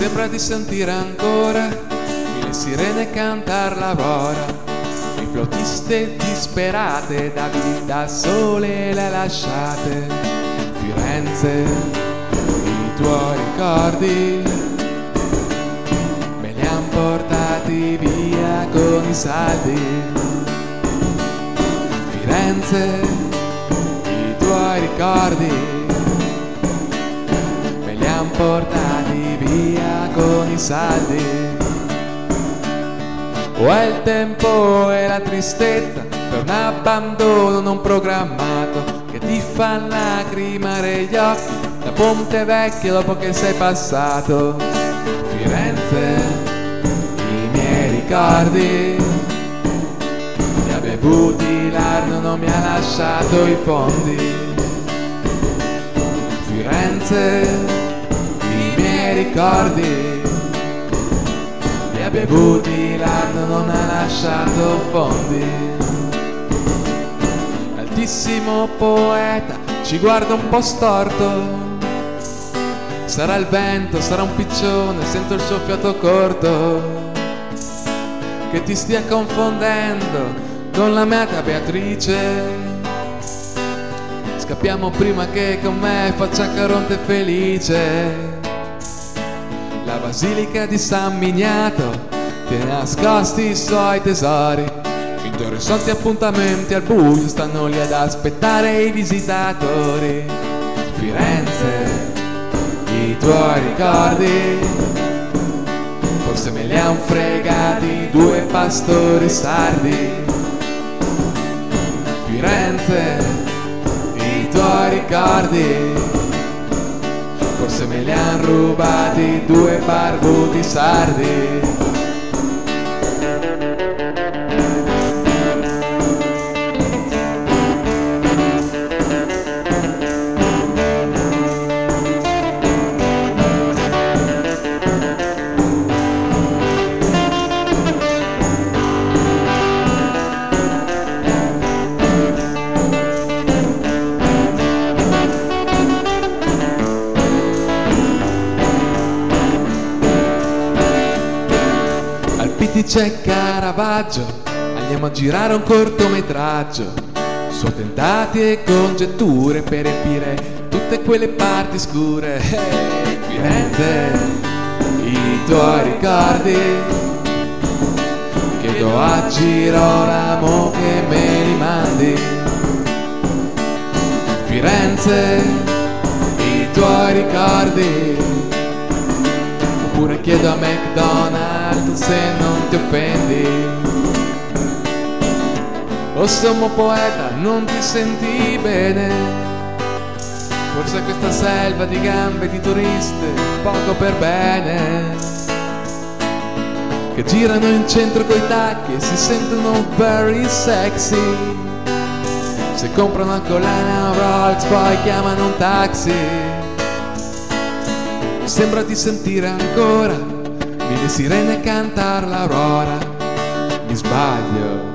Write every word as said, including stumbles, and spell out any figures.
sembra di sentire ancora mille sirene cantar l'aurora, e flautiste disperate da vita sole le lasciate. Firenze, i tuoi ricordi me li han portati via con i saldi. Firenze, i tuoi ricordi me li han portati via con i saldi. O è il tempo e la tristezza per un abbandono non programmato che ti fa lacrimare gli occhi da Ponte Vecchio dopo che sei passato. Firenze, i miei ricordi, li ha bevuti l'Arno, non mi ha lasciato i fondi. Firenze, i miei ricordi, li ha bevuti l'Arno, non ha lasciato fondi. L'altissimo poeta ci guarda un po' storto. Sarà il vento, sarà un piccione, sento il suo fiato corto che ti stia confondendo con la meta Beatrice. Scappiamo prima che con me faccia Caronte felice. La basilica di San Miniato tiene nascosti i suoi tesori. Interessanti appuntamenti al buio stanno lì ad aspettare i visitatori. Firenze, i tuoi ricordi forse me li han fregati due pastori sardi. Firenze, i tuoi ricordi forse me li han rubati due barbuti sardi. C'è Caravaggio, andiamo a girare un cortometraggio su attentati e congetture per riempire tutte quelle parti scure. Hey, Firenze, i tuoi ricordi, chiedo a Girolamo che me li mandi. Firenze, i tuoi ricordi, oppure chiedo a McDonald's se non ti offendi. O sommo poeta, non ti senti bene? Forse questa selva di gambe di turiste poco per bene, che girano in centro coi tacchi e si sentono very sexy. Se comprano a collana un Rolls poi chiamano un taxi. Sembra di sentire ancora mille sirene cantar l'aurora. Mi sbaglio?